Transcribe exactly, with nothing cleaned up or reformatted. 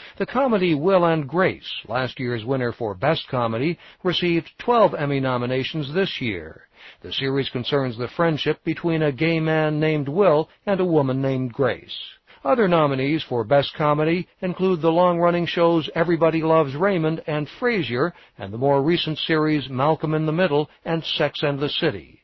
The comedy Will and Grace, last year's winner for Best Comedy, received twelve Emmy nominations this year. The series concerns the friendship between a gay man named Will and a woman named Grace. Other nominees for Best Comedy include the long-running shows Everybody Loves Raymond and Frasier, and the more recent series Malcolm in the Middle and Sex and the City.